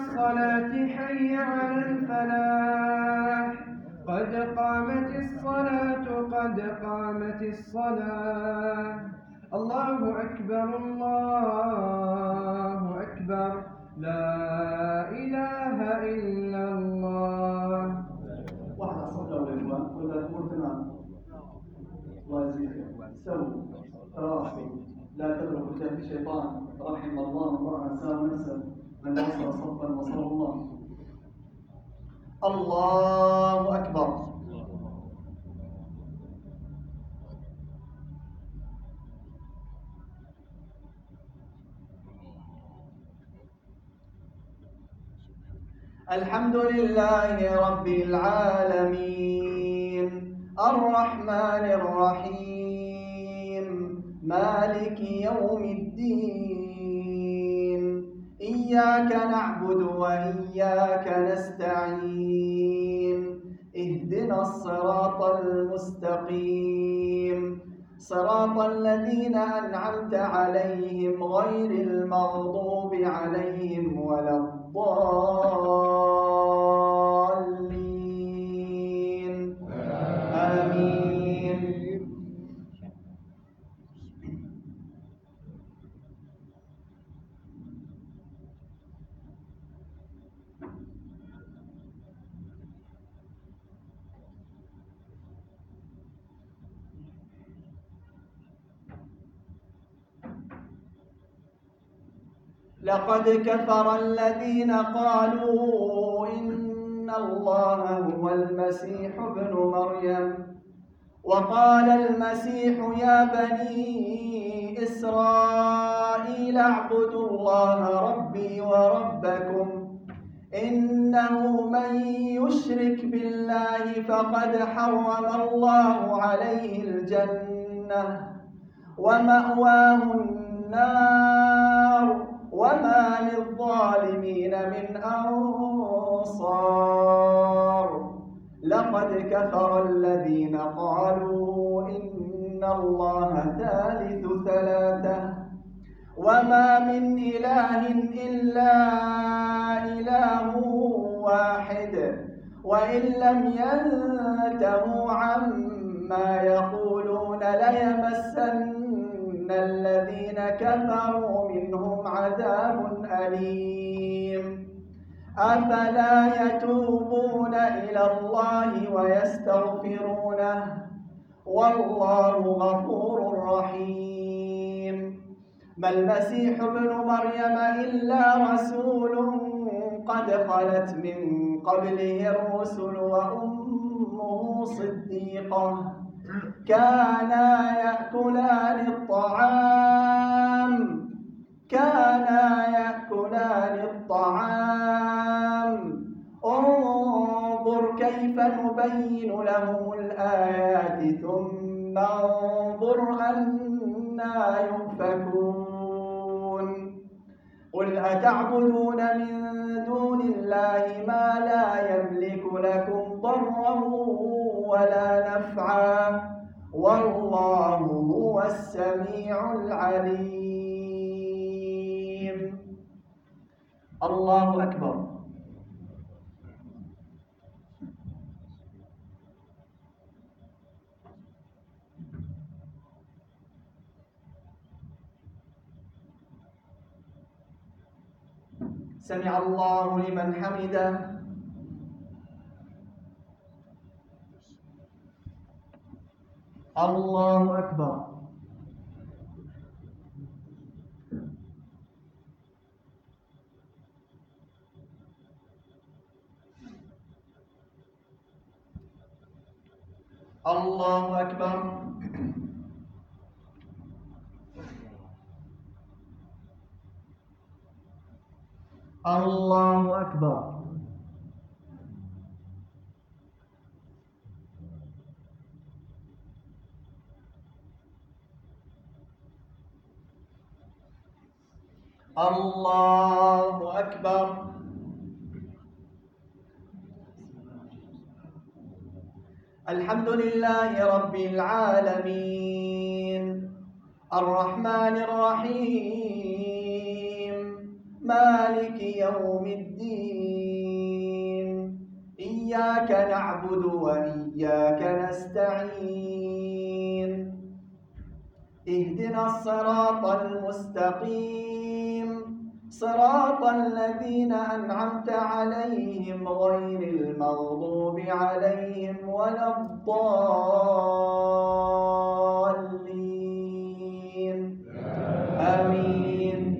الصلاة حي على الفلاح قد قامت الصلاة قد قامت الصلاة الله أكبر الله أكبر لا إله إلا الله. واحد صدقوا يا إخوان ولا الأمور تمام؟ الله يجزيك. سووا تراصوا لا تتركوا كهف الشيطان. رحم الله امرأ ساوى نفسه من وصل صفا وصله الله. الله أكبر. الحمد لله رب العالمين الرحمن الرحيم مالك يوم الدين إياك نعبد وإياك نستعين اهدنا الصراط المستقيم صراط الذين أنعمت عليهم غير المغضوب عليهم ولا الضالين آمين. لقد كفر الذين قالوا إن الله هو المسيح ابن مريم وقال المسيح يا بني إسرائيل اعبدوا الله ربي وربكم إنه من يشرك بالله فقد حرم الله عليه الجنة ومأواه النار وما للظالمين من أنصار. لقد كفر الذين قالوا إن الله ثالث ثلاثة وما من إله إلا إله واحد وإن لم ينتهوا عما يقولون ليمسن الذين كفروا منهم عذاب أليم. أفلا يتوبون إلى الله ويستغفرونه والله غفور رحيم. ما المسيح ابن مريم إلا رسول قد خلت من قبله الرسل وأمه صديقة كانا يأكلان الطعام انظر كيف نبين لهم الآيات ثم انظر أنا يؤفكون. قل أتعبدون من دون الله ما لا يملك لكم ضرا ولا نفعا والله هو السميع العليم. الله أكبر. سمع الله لمن حمده. الله أكبر. الله أكبر. الله أكبر. الله أكبر. الحمد لله رب العالمين الرحمن الرحيم مالك يوم الدين إياك نعبد وإياك نستعين اهدنا الصراط المستقيم صراط الذين أنعمت عليهم غير المغضوب عليهم ولا الضالين آمين.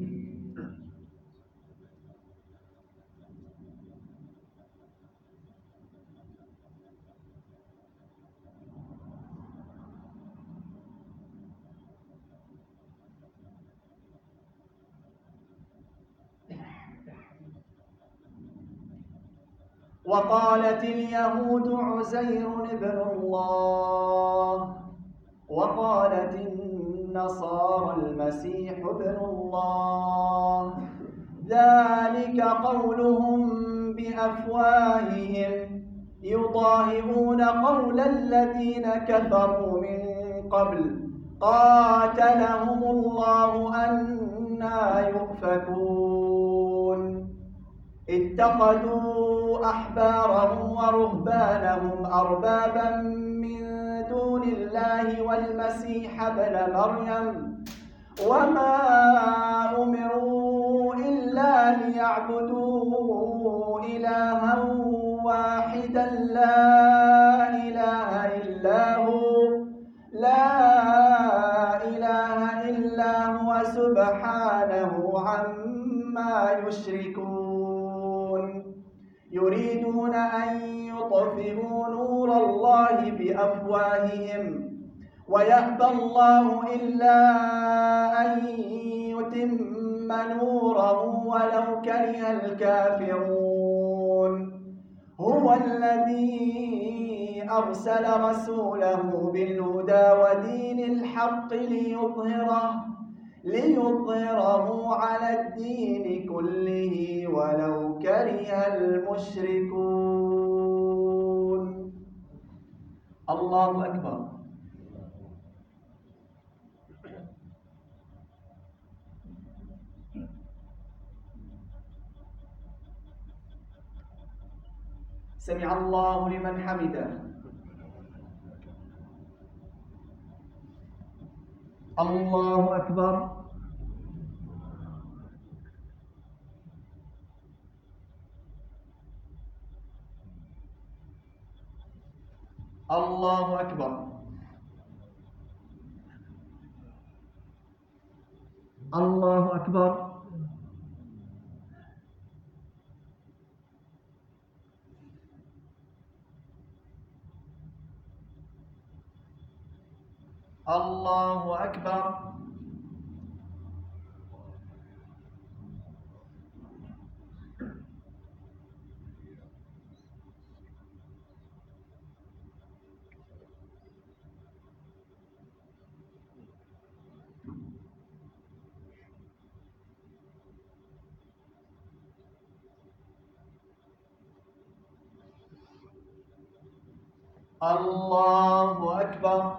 وقالت اليهود عزير ابن الله وقالت النصارى المسيح ابن الله ذلك قولهم بأفواههم يضاهئون قول الذين كفروا من قبل قاتلهم الله أنى يؤفكون اتخذوا أحبارهم ورهبانهم أربابا من دون الله والمسيح ابن مريم وما أمروا إلا ليعبدوا إلها واحدا لا إله إلا هو سبحانه عما يشركون يريدون أن يطفئوا نور الله بأفواههم ويأبى الله إلا أن يتم نوره ولو كره الكافرون هو الذي أرسل رسوله بالهدى ودين الحق ليظهره على الدين كله ولو كره المشركون. الله أكبر. سمع الله لمن حمده. الله أكبر. الله أكبر. الله أكبر. الله أكبر. الله أكبر.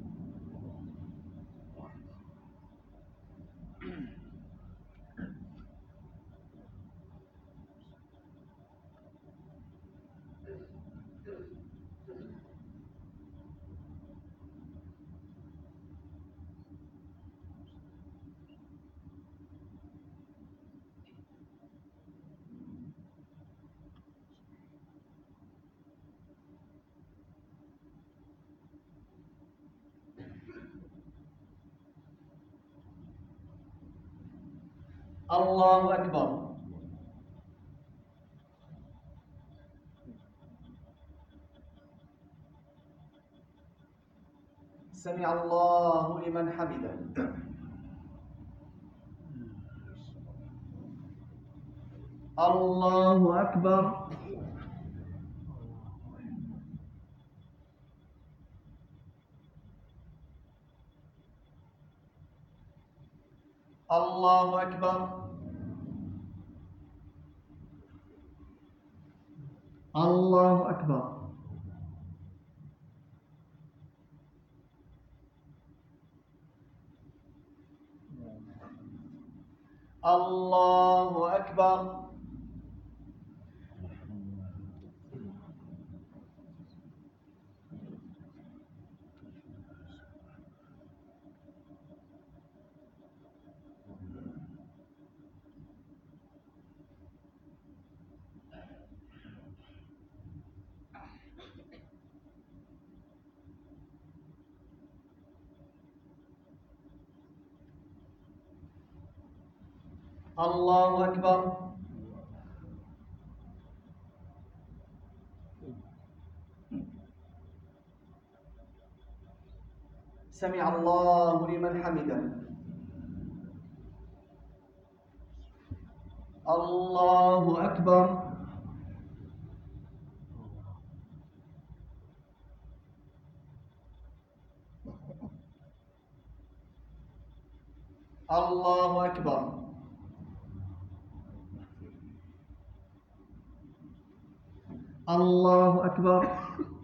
الله أكبر. سمع الله لمن حمده. الله أكبر. الله أكبر. الله أكبر. الله أكبر. الله أكبر. سمع الله لمن حمده. الله أكبر. الله أكبر. الله أكبر.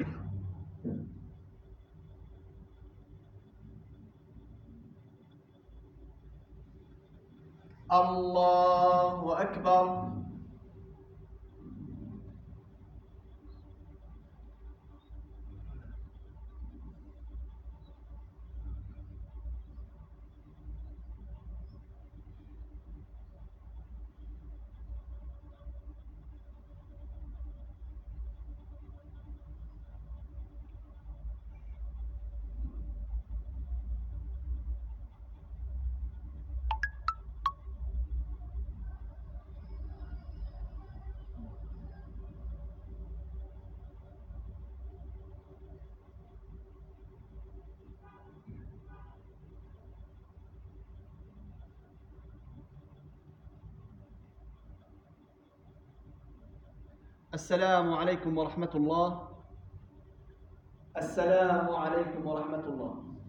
الله أكبر. السلام عليكم ورحمة الله. السلام عليكم ورحمة الله.